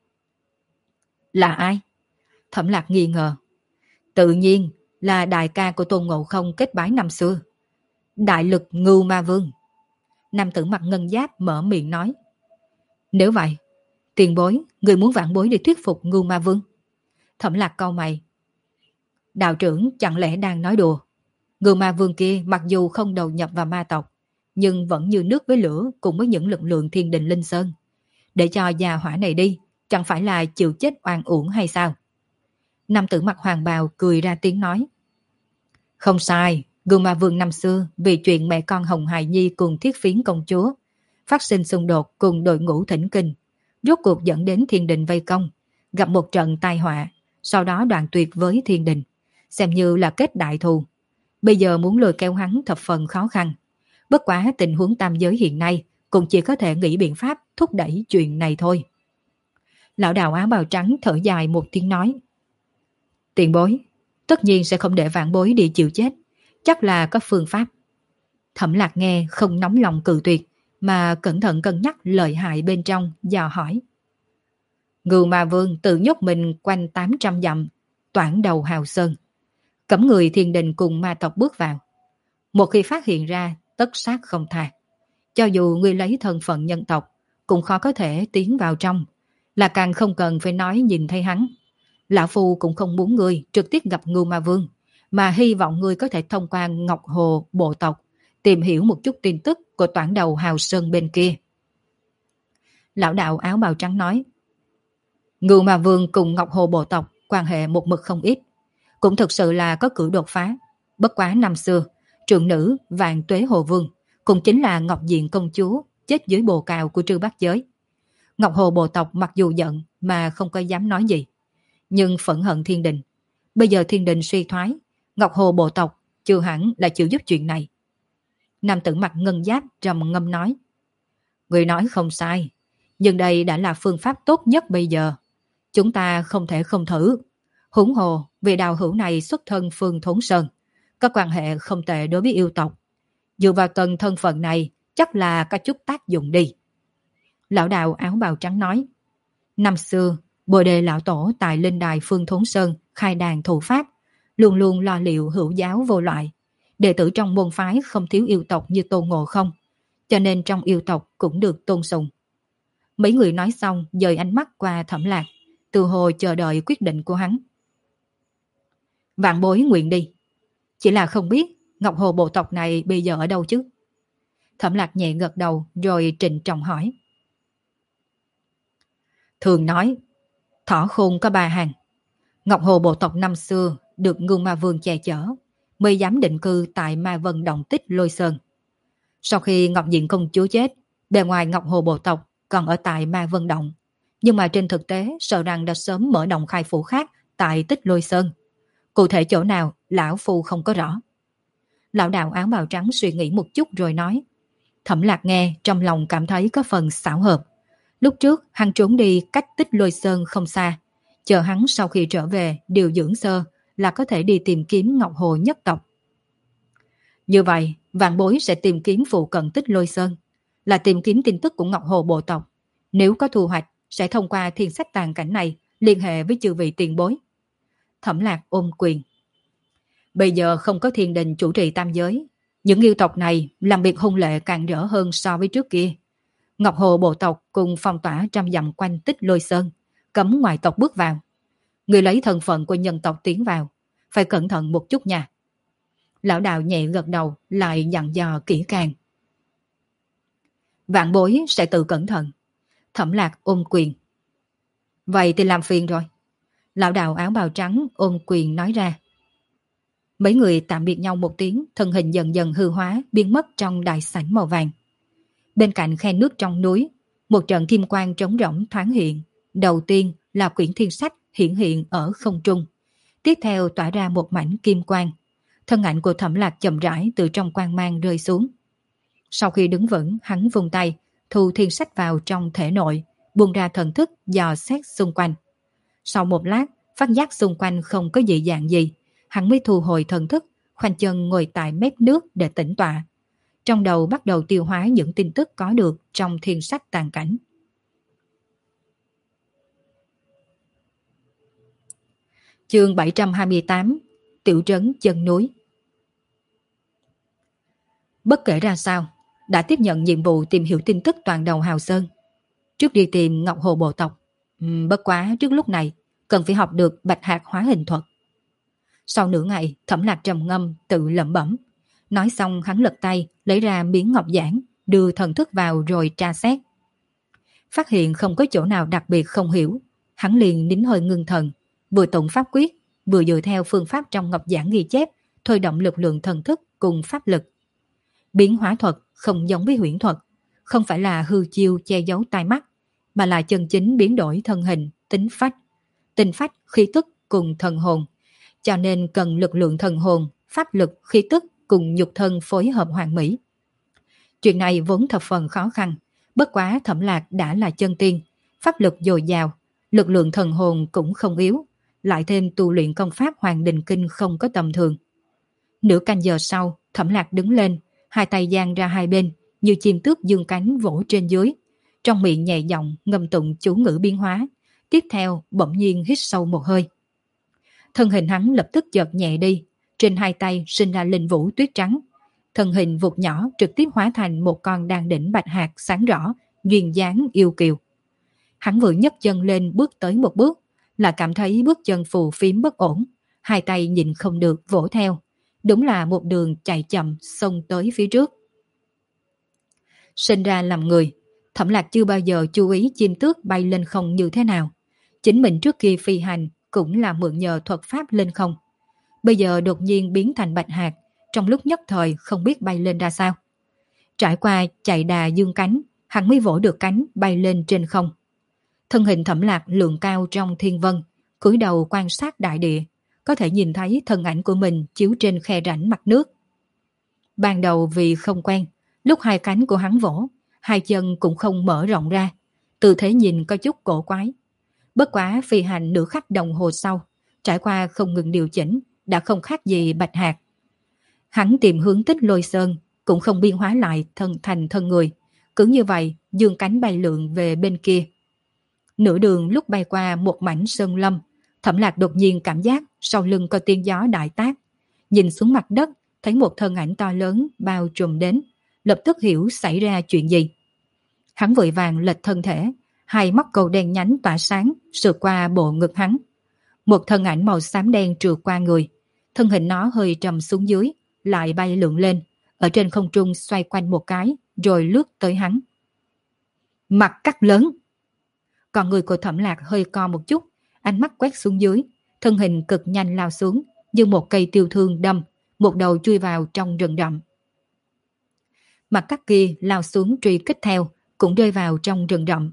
Là ai? Thẩm Lạc nghi ngờ. Tự nhiên là đại ca của Tôn Ngộ Không kết bái năm xưa. Đại lực Ngưu Ma Vương. Nam tử mặc ngân giáp mở miệng nói. Nếu vậy, tiền bối, người muốn vãn bối để thuyết phục Ngưu Ma Vương? Thẩm Lạc cau mày. Đạo trưởng chẳng lẽ đang nói đùa? Ngưu Ma Vương kia mặc dù không đầu nhập vào ma tộc, nhưng vẫn như nước với lửa cùng với những lực lượng thiên đình linh sơn. Để cho già hỏa này đi, chẳng phải là chịu chết oan uổng hay sao? Nam tử mặc hoàng bào cười ra tiếng nói. Không sai, Ngưu Ma Vương năm xưa vì chuyện mẹ con Hồng Hài Nhi cùng Thiết Phiến công chúa phát sinh xung đột cùng đội ngũ thỉnh kinh, rốt cuộc dẫn đến thiên đình vây công, gặp một trận tai họa, sau đó đoạn tuyệt với thiên đình, xem như là kết đại thù. Bây giờ muốn lôi kéo hắn thập phần khó khăn. Bất quá tình huống tam giới hiện nay cũng chỉ có thể nghĩ biện pháp thúc đẩy chuyện này thôi. Lão đạo áo bào trắng thở dài một tiếng nói. Tiền bối, tất nhiên sẽ không để vãn bối đi chịu chết, chắc là có phương pháp. Thẩm Lạc nghe không nóng lòng cự tuyệt, mà cẩn thận cân nhắc lợi hại bên trong, dò hỏi. Ngưu Ma Vương tự nhốt mình quanh 800 dặm, toản đầu hào sơn, cấm người thiên đình cùng ma tộc bước vào. Một khi phát hiện ra, tất sát không tha. Cho dù ngươi lấy thân phận nhân tộc, cũng khó có thể tiến vào trong, là càng không cần phải nói nhìn thấy hắn. Lão Phu cũng không muốn ngươi trực tiếp gặp Ngưu Ma Vương, mà hy vọng ngươi có thể thông qua Ngọc Hồ bộ tộc tìm hiểu một chút tin tức của toản đầu hào sơn bên kia. Lão đạo áo bào trắng nói. Ngưu Ma Vương cùng Ngọc Hồ bộ tộc quan hệ một mực không ít, cũng thực sự là có cử đột phá. Bất quá năm xưa, trượng nữ Vạn Tuế Hồ Vương cũng chính là Ngọc Diện công chúa chết dưới bồ cào của Trư Bát Giới. Ngọc Hồ bộ tộc mặc dù giận mà không có dám nói gì, nhưng phẫn hận thiên đình. Bây giờ thiên đình suy thoái, Ngọc Hồ bộ tộc chưa hẳn là chịu giúp chuyện này. Nam tử mặc ngân giáp trầm ngâm nói. Người nói không sai, nhưng đây đã là phương pháp tốt nhất bây giờ. Chúng ta không thể không thử. Huống hồ vì đạo hữu này xuất thân Phương Thốn Sơn, có quan hệ không tệ đối với yêu tộc. Dựa vào tầng thân phận này chắc là có chút tác dụng đi. Lão đạo áo bào trắng nói. Năm xưa, Bồ Đề lão tổ tại linh đài Phương Thốn Sơn khai đàn thủ pháp, luôn luôn lo liệu hữu giáo vô loại. Đệ tử trong môn phái không thiếu yêu tộc như Tôn Ngộ Không, cho nên trong yêu tộc cũng được tôn sùng. Mấy người nói xong dời ánh mắt qua Thẩm Lạc, từ hồ chờ đợi quyết định của hắn. Vạn bối nguyện đi, chỉ là không biết Ngọc Hồ bộ tộc này bây giờ ở đâu chứ? Thẩm Lạc nhẹ gật đầu rồi trịnh trọng hỏi. Thường nói, thỏ khôn có ba hàng. Ngọc Hồ bộ tộc năm xưa được Ngưu Ma Vương che chở, mới dám định cư tại Ma Vân Động Tích Lôi Sơn. Sau khi Ngọc Diện công chúa chết, bề ngoài Ngọc Hồ bộ tộc còn ở tại Ma Vân Động, Nhưng mà trên thực tế sợ rằng đã sớm mở động khai phủ khác tại Tích Lôi Sơn. Cụ thể chỗ nào, lão phu không có rõ. Lão đạo áo bào trắng suy nghĩ một chút rồi nói. Thẩm Lạc nghe trong lòng cảm thấy có phần xảo hợp. Lúc trước hắn trốn đi cách Tích Lôi Sơn không xa, chờ hắn sau khi trở về điều dưỡng sơ là có thể đi tìm kiếm Ngọc Hồ nhất tộc. Như vậy, vạn bối sẽ tìm kiếm phụ cận Tích Lôi Sơn, là tìm kiếm tin tức của Ngọc Hồ bộ tộc. Nếu có thu hoạch, sẽ thông qua thiên sách tàn cảnh này liên hệ với chư vị tiền bối. Thẩm Lạc ôm quyền. Bây giờ không có thiên đình chủ trì tam giới, những yêu tộc này làm việc hung lệ càng rỡ hơn so với trước kia. Ngọc Hồ bộ tộc cùng phong tỏa trăm dặm quanh Tích Lôi Sơn, cấm ngoại tộc bước vào. Người lấy thân phận của nhân tộc tiến vào, phải cẩn thận một chút nha. Lão đạo nhẹ gật đầu lại dặn dò kỹ càng. Vạn bối sẽ tự cẩn thận. Thẩm Lạc ôm quyền. Vậy thì làm phiền rồi. Lão đạo áo bào trắng ôm quyền nói ra. Mấy người tạm biệt nhau một tiếng, thân hình dần dần hư hóa, biến mất trong đại sảnh màu vàng. Bên cạnh khe nước trong núi, một trận kim quang trống rỗng thoáng hiện. Đầu tiên là quyển thiên sách hiện ở không trung. Tiếp theo tỏa ra một mảnh kim quang. Thân ảnh của Thẩm Lạc chậm rãi từ trong quang mang rơi xuống. Sau khi đứng vững, hắn vung tay, thu thiên sách vào trong thể nội, buông ra thần thức dò xét xung quanh. Sau một lát, phát giác xung quanh không có dị dạng gì, hắn mới thu hồi thần thức, khoanh chân ngồi tại mép nước để tĩnh tọa. Trong đầu bắt đầu tiêu hóa những tin tức có được trong thiên sách tàn cảnh. Chương 728, Tiểu trấn chân núi. Bất kể ra sao, đã tiếp nhận nhiệm vụ tìm hiểu tin tức toàn đầu Hào Sơn. Trước đi tìm Ngọc Hồ bộ tộc. Bất quá trước lúc này, cần phải học được bạch hạt hóa hình thuật. Sau nửa ngày, Thẩm Lạc trầm ngâm tự lẩm bẩm. Nói xong hắn lật tay, lấy ra miếng ngọc giản, đưa thần thức vào rồi tra xét. Phát hiện không có chỗ nào đặc biệt không hiểu, hắn liền nín hơi ngưng thần, vừa tụng pháp quyết, vừa dựa theo phương pháp trong ngọc giản ghi chép, thôi động lực lượng thần thức cùng pháp lực. Biến hóa thuật không giống với huyễn thuật, không phải là hư chiêu che giấu tai mắt, mà là chân chính biến đổi thân hình, tính phách, tinh phách, khí tức cùng thần hồn, cho nên cần lực lượng thần hồn, pháp lực, khí tức cùng nhục thân phối hợp hoàn mỹ. Chuyện này vốn thập phần khó khăn, bất quá Thẩm Lạc đã là chân tiên, pháp lực dồi dào, lực lượng thần hồn cũng không yếu, lại thêm tu luyện công pháp Hoàng Đình Kinh không có tầm thường. Nửa canh giờ sau, Thẩm Lạc đứng lên, hai tay dang ra hai bên, như chim tước dương cánh vỗ trên dưới, trong miệng nhẹ giọng ngâm tụng chú ngữ biến hóa, tiếp theo bỗng nhiên hít sâu một hơi. Thân hình hắn lập tức chợt nhẹ đi, trên hai tay sinh ra linh vũ tuyết trắng, thân hình vụt nhỏ trực tiếp hóa thành một con đàn đỉnh bạch hạt sáng rõ, duyên dáng yêu kiều. Hắn vừa nhấc chân lên bước tới một bước, là cảm thấy bước chân phù phiếm bất ổn, hai tay nhìn không được vỗ theo, đúng là một đường chạy chậm xông tới phía trước. Sinh ra làm người, Thẩm Lạc chưa bao giờ chú ý chim tước bay lên không như thế nào. Chính mình trước khi phi hành cũng là mượn nhờ thuật pháp lên không. Bây giờ đột nhiên biến thành bạch hạt, trong lúc nhất thời không biết bay lên ra sao. Trải qua chạy đà dương cánh, hắn mới vỗ được cánh bay lên trên không. Thân hình Thẩm Lạc lượng cao trong thiên vân, cúi đầu quan sát đại địa, có thể nhìn thấy thân ảnh của mình chiếu trên khe rãnh mặt nước. Ban đầu vì không quen, lúc hai cánh của hắn vỗ, hai chân cũng không mở rộng ra, tư thế nhìn có chút cổ quái. Bất quá phi hành nửa khắc đồng hồ sau, trải qua không ngừng điều chỉnh, đã không khác gì bạch hạt. Hắn tìm hướng Tích Lôi Sơn, cũng không biên hóa lại thành thân người, cứ như vậy dương cánh bay lượn về bên kia. Nửa đường lúc bay qua một mảnh sơn lâm, Thẩm Lạc đột nhiên cảm giác sau lưng có tiếng gió đại tác, nhìn xuống mặt đất thấy một thân ảnh to lớn bao trùm đến, lập tức hiểu xảy ra chuyện gì. Hắn vội vàng lệch thân thể, hai mắt cầu đen nhánh tỏa sáng sượt qua bộ ngực hắn. Một thân ảnh màu xám đen trượt qua người, thân hình nó hơi trầm xuống dưới, lại bay lượn lên, ở trên không trung xoay quanh một cái, rồi lướt tới hắn. Mặt cắt lớn. Còn người của Thẩm Lạc hơi co một chút, ánh mắt quét xuống dưới, thân hình cực nhanh lao xuống, như một cây tiêu thương đâm, một đầu chui vào trong rừng rậm. Mặt cắt kia lao xuống truy kích theo, cũng rơi vào trong rừng rậm.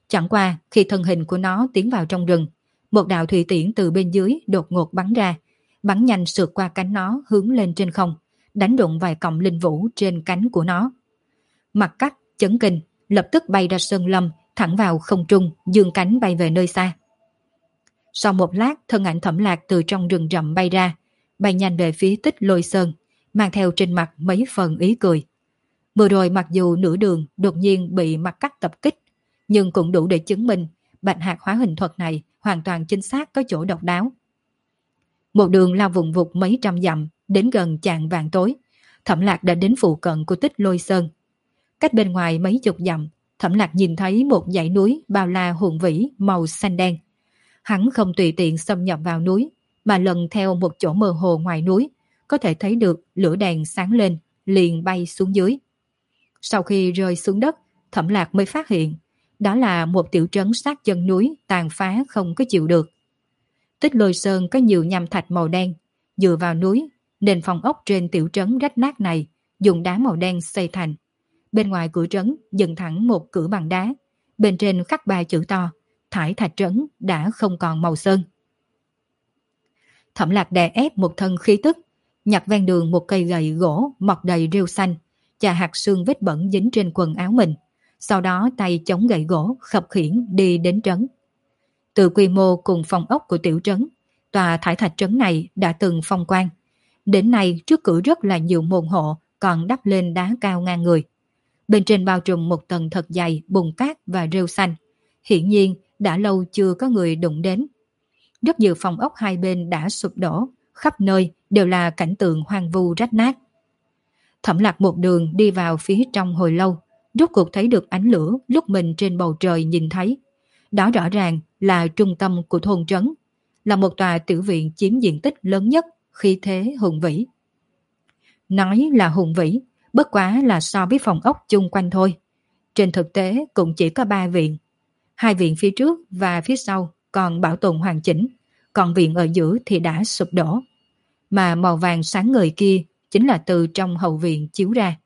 Chẳng qua khi thân hình của nó tiến vào trong rừng, một đạo thủy tiễn từ bên dưới đột ngột bắn ra, bắn nhanh sượt qua cánh nó hướng lên trên không, đánh đụng vài cọng linh vũ trên cánh của nó. Mặt Cắt chấn kinh, lập tức bay ra sơn lâm, thẳng vào không trung, dương cánh bay về nơi xa. Sau một lát, thân ảnh Thẩm Lạc từ trong rừng rậm bay ra, bay nhanh về phía Tích Lôi Sơn, mang theo trên mặt mấy phần ý cười. Vừa rồi mặc dù nửa đường đột nhiên bị Mặt Cắt tập kích, nhưng cũng đủ để chứng minh Bạch Hạc hóa hình thuật này hoàn toàn chính xác, có chỗ độc đáo. Một đường lao vùng vụt mấy trăm dặm, đến gần chạng vàng tối, Thẩm Lạc đã đến phụ cận của Tích Lôi Sơn. Cách bên ngoài mấy chục dặm, Thẩm Lạc nhìn thấy một dãy núi bao la hùng vĩ màu xanh đen. Hắn không tùy tiện xâm nhập vào núi, mà lần theo một chỗ mơ hồ ngoài núi, có thể thấy được lửa đèn sáng lên, liền bay xuống dưới. Sau khi rơi xuống đất, Thẩm Lạc mới phát hiện, đó là một tiểu trấn sát chân núi tàn phá không có chịu được. Tích Lôi Sơn có nhiều nham thạch màu đen, dựa vào núi, nền phòng ốc trên tiểu trấn rách nát này dùng đá màu đen xây thành. Bên ngoài cửa trấn dựng thẳng một cửa bằng đá, bên trên khắc 3 chữ to: Thải Thạch Trấn đã không còn màu sơn. Thẩm Lạc đè ép một thân khí tức, nhặt ven đường một cây gậy gỗ mọc đầy rêu xanh, chà hạt xương vết bẩn dính trên quần áo mình, sau đó tay chống gậy gỗ khập khiễng đi đến trấn. Từ quy mô cùng phòng ốc của tiểu trấn, tòa Thải Thạch Trấn này đã từng phong quang. Đến nay trước cửa rất là nhiều môn hộ còn đắp lên đá cao ngang người. Bên trên bao trùm một tầng thật dày bùn cát và rêu xanh. Hiển nhiên đã lâu chưa có người đụng đến. Rất nhiều phòng ốc hai bên đã sụp đổ, khắp nơi đều là cảnh tượng hoang vu rách nát. Thẩm Lạc một đường đi vào phía trong hồi lâu, rốt cuộc thấy được ánh lửa lúc mình trên bầu trời nhìn thấy. Đó rõ ràng là trung tâm của thôn trấn, là một tòa tiểu viện chiếm diện tích lớn nhất, khí thế hùng vĩ. Nói là hùng vĩ, bất quá là so với phòng ốc chung quanh thôi. Trên thực tế cũng chỉ có 3 viện. 2 viện phía trước và phía sau còn bảo tồn hoàn chỉnh, còn viện ở giữa thì đã sụp đổ. Mà màu vàng sáng ngời kia chính là từ trong hậu viện chiếu ra.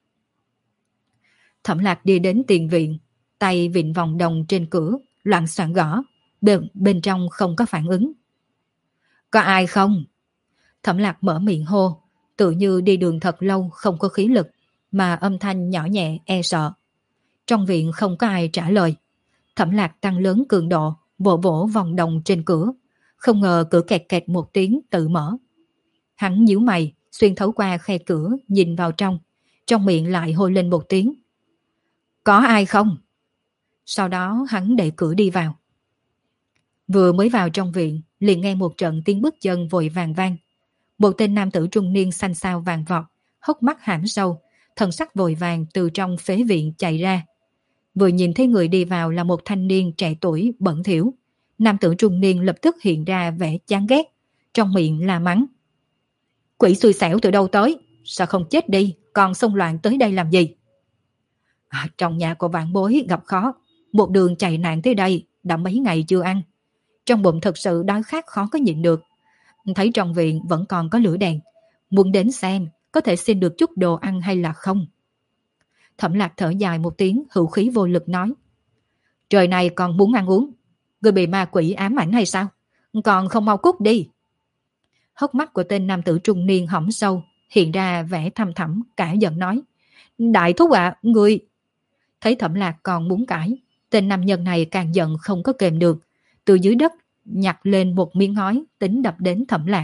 Thẩm Lạc đi đến tiền viện, tay vịn vòng đồng trên cửa, loạn soạn gõ, bên trong không có phản ứng. Có ai không? Thẩm Lạc mở miệng hô, tự như đi đường thật lâu không có khí lực, mà âm thanh nhỏ nhẹ e sợ. Trong viện không có ai trả lời. Thẩm Lạc tăng lớn cường độ, vỗ vỗ vòng đồng trên cửa, không ngờ cửa kẹt kẹt một tiếng tự mở. Hắn nhíu mày, xuyên thấu qua khe cửa nhìn vào trong miệng lại hô lên một tiếng. Có ai không? Sau đó hắn đẩy cửa đi vào. Vừa mới vào trong viện, liền nghe một trận tiếng bước chân vội vàng vang. Một tên nam tử trung niên xanh xao vàng vọt, hốc mắt hãm sâu, thần sắc vội vàng từ trong phế viện chạy ra. Vừa nhìn thấy người đi vào là một thanh niên trẻ tuổi bẩn thỉu, nam tử trung niên lập tức hiện ra vẻ chán ghét, trong miệng la mắng. Quỷ xui xẻo từ đâu tới, sao không chết đi, còn xông loạn tới đây làm gì? Trong nhà của vạn bối gặp khó, một đường chạy nạn tới đây, đã mấy ngày chưa ăn. Trong bụng thật sự đói khát khó có nhịn được. Thấy trong viện vẫn còn có lửa đèn, muốn đến xem có thể xin được chút đồ ăn hay là không. Thẩm Lạc thở dài một tiếng, hữu khí vô lực nói. Trời này còn muốn ăn uống, người bị ma quỷ ám ảnh hay sao? Còn không mau cút đi. Hốc mắt của tên nam tử trung niên hõm sâu, hiện ra vẻ thăm thẳm, cả giận nói. Đại thúc ạ, người... Thấy Thẩm Lạc còn muốn cãi, tên nam nhân này càng giận không có kềm được, từ dưới đất nhặt lên một miếng ngói tính đập đến Thẩm Lạc.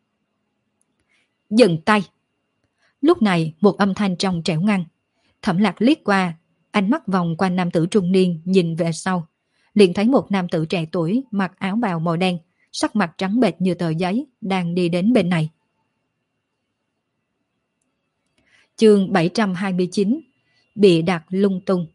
Dừng tay. Lúc này một âm thanh trong trẻo ngăn. Thẩm Lạc liếc qua, ánh mắt vòng qua nam tử trung niên nhìn về sau, liền thấy một nam tử trẻ tuổi mặc áo bào màu đen, sắc mặt trắng bệch như tờ giấy, đang đi đến bên này. Chương 729, bị đặt lung tung.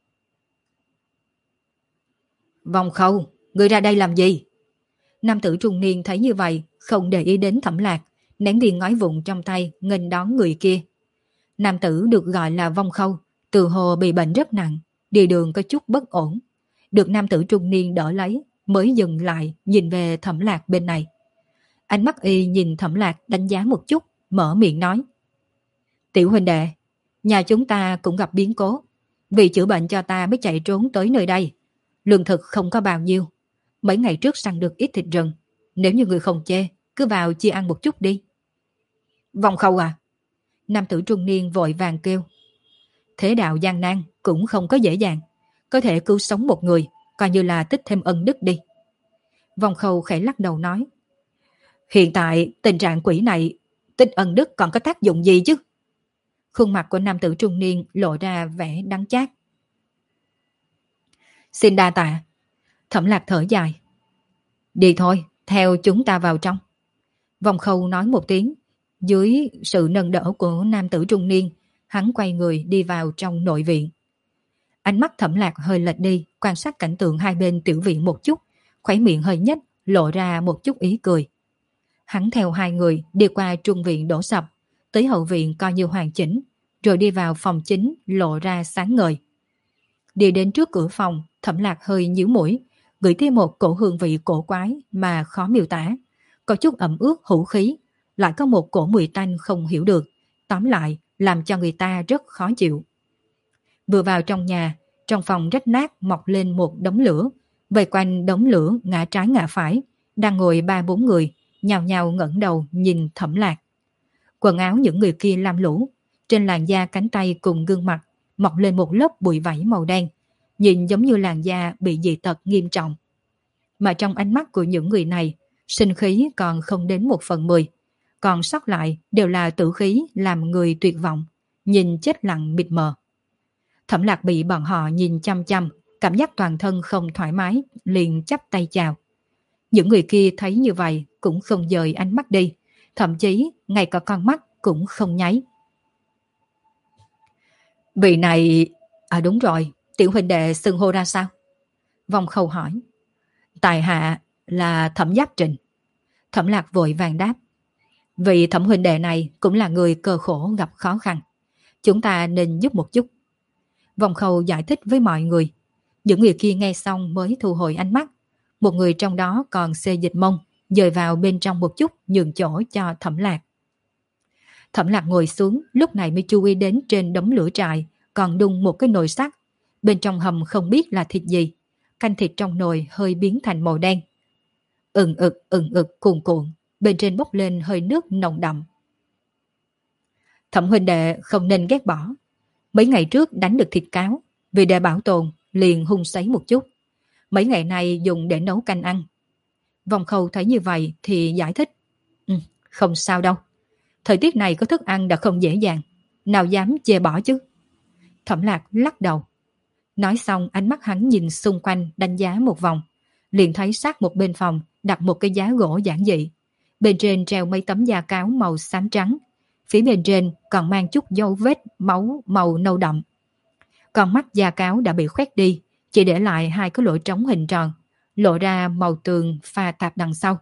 Vòng Khâu, người ra đây làm gì? Nam tử trung niên thấy như vậy, không để ý đến Thẩm Lạc, ném viên ngói vụn trong tay nghênh đón người kia. Nam tử được gọi là Vong Khâu, từ hồ bị bệnh rất nặng, đi đường có chút bất ổn. Được nam tử trung niên đỡ lấy, mới dừng lại nhìn về Thẩm Lạc bên này. Ánh mắt y nhìn Thẩm Lạc đánh giá một chút, mở miệng nói. Tiểu huynh đệ, nhà chúng ta cũng gặp biến cố, vì chữa bệnh cho ta mới chạy trốn tới nơi đây. Lương thực không có bao nhiêu. Mấy ngày trước săn được ít thịt rừng. Nếu như người không chê, cứ vào chia ăn một chút đi. Vòng Khâu à? Nam tử trung niên vội vàng kêu. Thế đạo gian nan cũng không có dễ dàng. Có thể cứu sống một người, coi như là tích thêm ân đức đi. Vòng Khâu khẽ lắc đầu nói. Hiện tại tình trạng quỷ này, tích ân đức còn có tác dụng gì chứ? Khuôn mặt của nam tử trung niên lộ ra vẻ đắng chát. Xin đa tạ. Thẩm Lạc thở dài. Đi thôi, theo chúng ta vào trong. Vòng Khâu nói một tiếng. Dưới sự nâng đỡ của nam tử trung niên, hắn quay người đi vào trong nội viện. Ánh mắt Thẩm Lạc hơi lệch đi, quan sát cảnh tượng hai bên tiểu viện một chút, khóe miệng hơi nhếch, lộ ra một chút ý cười. Hắn theo hai người đi qua trung viện đổ sập, tới hậu viện coi như hoàn chỉnh, rồi đi vào phòng chính lộ ra sáng ngời. Đi đến trước cửa phòng, Thẩm Lạc hơi nhíu mũi, ngửi thấy một cổ hương vị cổ quái mà khó miêu tả, có chút ẩm ướt hữu khí, lại có một cổ mùi tanh không hiểu được, tóm lại làm cho người ta rất khó chịu. Vừa vào trong nhà, trong phòng rách nát mọc lên một đống lửa, vây quanh đống lửa ngã trái ngã phải, đang ngồi 3-4 người, nhào nhào ngẩng đầu nhìn Thẩm Lạc. Quần áo những người kia lam lũ, trên làn da cánh tay cùng gương mặt mọc lên một lớp bụi vảy màu đen, nhìn giống như làn da bị dị tật nghiêm trọng. Mà trong ánh mắt của những người này, sinh khí còn không đến 1/10, còn sót lại đều là tử khí làm người tuyệt vọng, nhìn chết lặng mịt mờ. Thẩm Lạc bị bọn họ nhìn chăm chăm, cảm giác toàn thân không thoải mái, liền chắp tay chào. Những người kia thấy như vậy cũng không dời ánh mắt đi, thậm chí ngay cả con mắt cũng không nháy. Vị này... À đúng rồi, tiểu huynh đệ xưng hô ra sao? Vòng Khâu hỏi. Tài hạ là Thẩm Giáp Trịnh. Thẩm Lạc vội vàng đáp. Vị Thẩm huynh đệ này cũng là người cơ khổ gặp khó khăn. Chúng ta nên giúp một chút. Vòng Khâu giải thích với mọi người. Những người kia nghe xong mới thu hồi ánh mắt. Một người trong đó còn xê dịch mông, dời vào bên trong một chút nhường chỗ cho Thẩm Lạc. Thẩm Lạc ngồi xuống, lúc này mới chú ý đến trên đống lửa trại còn đun một cái nồi sắt. Bên trong hầm không biết là thịt gì. Canh thịt trong nồi hơi biến thành màu đen. Ừng ực cuồn cuộn, bên trên bốc lên hơi nước nồng đậm. Thẩm huynh đệ không nên ghét bỏ. Mấy ngày trước đánh được thịt cáo, vì để bảo tồn liền hun sấy một chút. Mấy ngày nay dùng để nấu canh ăn. Vòng Khâu thấy như vậy thì giải thích. Không sao đâu. Thời tiết này có thức ăn đã không dễ dàng, nào dám chê bỏ chứ. Thẩm Lạc lắc đầu. Nói xong ánh mắt hắn nhìn xung quanh đánh giá một vòng, liền thấy sát một bên phòng đặt một cái giá gỗ giản dị. Bên trên treo mấy tấm da cáo màu xám trắng, phía bên trên còn mang chút dấu vết máu màu nâu đậm. Con mắt da cáo đã bị khoét đi, chỉ để lại hai cái lỗ trống hình tròn, lộ ra màu tường pha tạp đằng sau.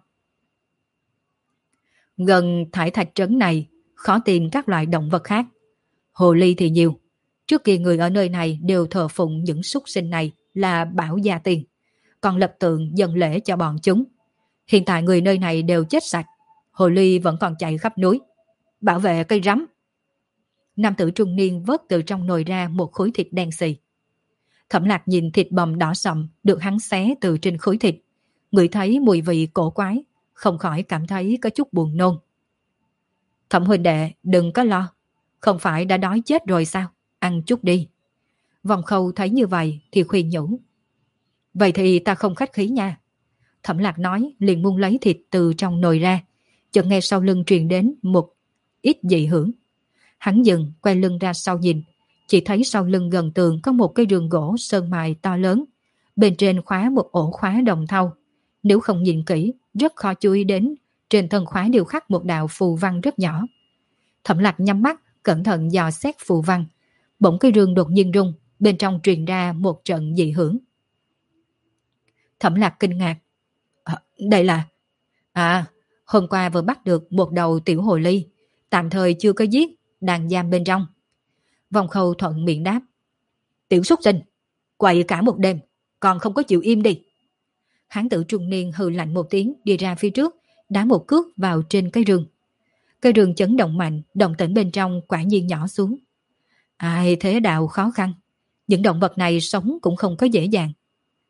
Gần thải thạch trấn này khó tìm các loại động vật khác. Hồ ly thì nhiều. Trước kia người ở nơi này đều thờ phụng những súc sinh này là bảo gia tiền, còn lập tượng dâng lễ cho bọn chúng. Hiện tại người nơi này đều chết sạch, hồ ly vẫn còn chạy khắp núi. Bảo vệ cây rắm. Nam tử trung niên vớt từ trong nồi ra một khối thịt đen xì. Thẩm Lạc nhìn thịt bầm đỏ sậm được hắn xé từ trên khối thịt, ngửi thấy mùi vị cổ quái, không khỏi cảm thấy có chút buồn nôn. Thẩm huynh đệ đừng có lo, không phải đã đói chết rồi sao, ăn chút đi. Vòng Khâu thấy như vậy thì khuyên nhủ. Vậy thì ta không khách khí nha. Thẩm Lạc nói liền muốn lấy thịt từ trong nồi ra, chợt nghe sau lưng truyền đến một ít dị hưởng. Hắn dừng quay lưng ra sau nhìn, chỉ thấy sau lưng gần tường có một cái giường gỗ sơn mài to lớn, bên trên khóa một ổ khóa đồng thau. Nếu không nhìn kỹ rất khó chú ý đến trên thân khóa điêu khắc một đạo phù văn rất nhỏ. Thẩm Lạc nhắm mắt cẩn thận dò xét phù văn, bỗng cái giường đột nhiên rung, bên trong truyền ra một trận dị hưởng. Thẩm Lạc kinh ngạc. Đây là... hôm qua vừa bắt được một đầu tiểu hồ ly, tạm thời chưa có giết, đang giam bên trong. Vòng Khâu thuận miệng đáp. Tiểu súc sinh, quậy cả một đêm, còn không có chịu im đi. Hán tử trung niên hừ lạnh một tiếng đi ra phía trước, đá một cước vào trên cái rừng. Cái rừng chấn động mạnh, động tĩnh bên trong quả nhiên nhỏ xuống. Ai thế đạo khó khăn, những động vật này sống cũng không có dễ dàng.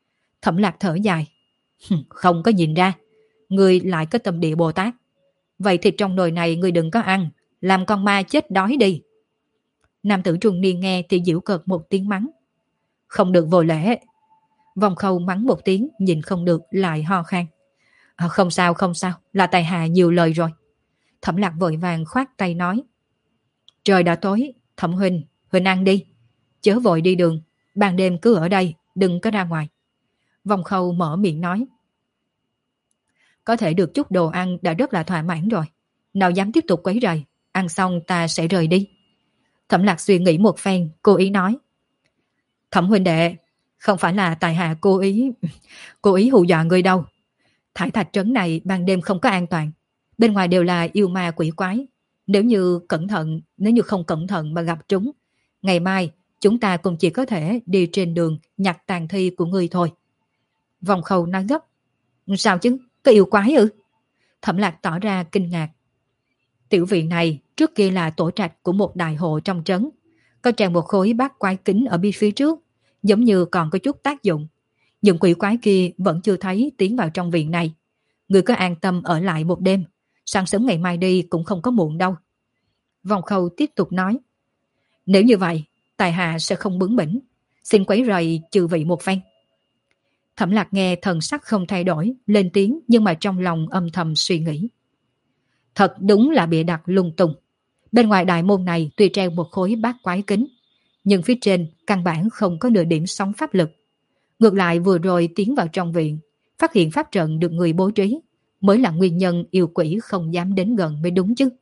Thẩm Lạc thở dài. Không có nhìn ra, ngươi lại có tâm địa Bồ Tát. Vậy thì trong nồi này ngươi đừng có ăn, làm con ma chết đói đi. Nam tử trung niên nghe thì giễu cợt một tiếng mắng. Không được vô lễ. Vòng Khâu mắng một tiếng, nhìn không được lại ho khan. Không sao, không sao, là tài hạ nhiều lời rồi. Thẩm Lạc vội vàng khoát tay nói. Trời đã tối, Thẩm huynh, huynh ăn đi. Chớ vội đi đường, ban đêm cứ ở đây, đừng có ra ngoài. Vòng Khâu mở miệng nói. Có thể được chút đồ ăn đã rất là thỏa mãn rồi. Nào dám tiếp tục quấy rầy, ăn xong ta sẽ rời đi. Thẩm Lạc suy nghĩ một phen, cố ý nói. Thẩm huynh đệ, không phải là tài hạ cố ý hù dọa người đâu. Thải Thạch trấn này ban đêm không có an toàn. Bên ngoài đều là yêu ma quỷ quái. Nếu như không cẩn thận mà gặp chúng, ngày mai chúng ta cũng chỉ có thể đi trên đường nhặt tàn thi của ngươi thôi. Vòng Khâu nói gấp. Sao chứ? Có yêu quái ư? Thẩm Lạc tỏ ra kinh ngạc. Tiểu viện này trước kia là tổ trạch của một đại hộ trong trấn. Có tràn một khối bát quái kính ở bên phía trước, giống như còn có chút tác dụng. Những quỷ quái kia vẫn chưa thấy tiến vào trong viện này. Người có an tâm ở lại một đêm, sáng sớm ngày mai đi cũng không có muộn đâu. Vòng Khâu tiếp tục nói. Nếu như vậy, tài hạ sẽ không bướng bỉnh, xin quấy rầy trừ vị một phen. Thẩm Lạc nghe thần sắc không thay đổi, lên tiếng nhưng mà trong lòng âm thầm suy nghĩ. Thật đúng là bịa đặt lung tung. Bên ngoài đại môn này tuy treo một khối bát quái kính, nhưng phía trên căn bản không có nửa điểm sóng pháp lực. Ngược lại vừa rồi tiến vào trong viện, phát hiện pháp trận được người bố trí, mới là nguyên nhân yêu quỷ không dám đến gần mới đúng chứ.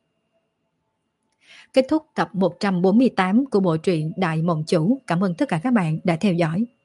Kết thúc tập 148 của bộ truyện Đại Mộng Chủ. Cảm ơn tất cả các bạn đã theo dõi.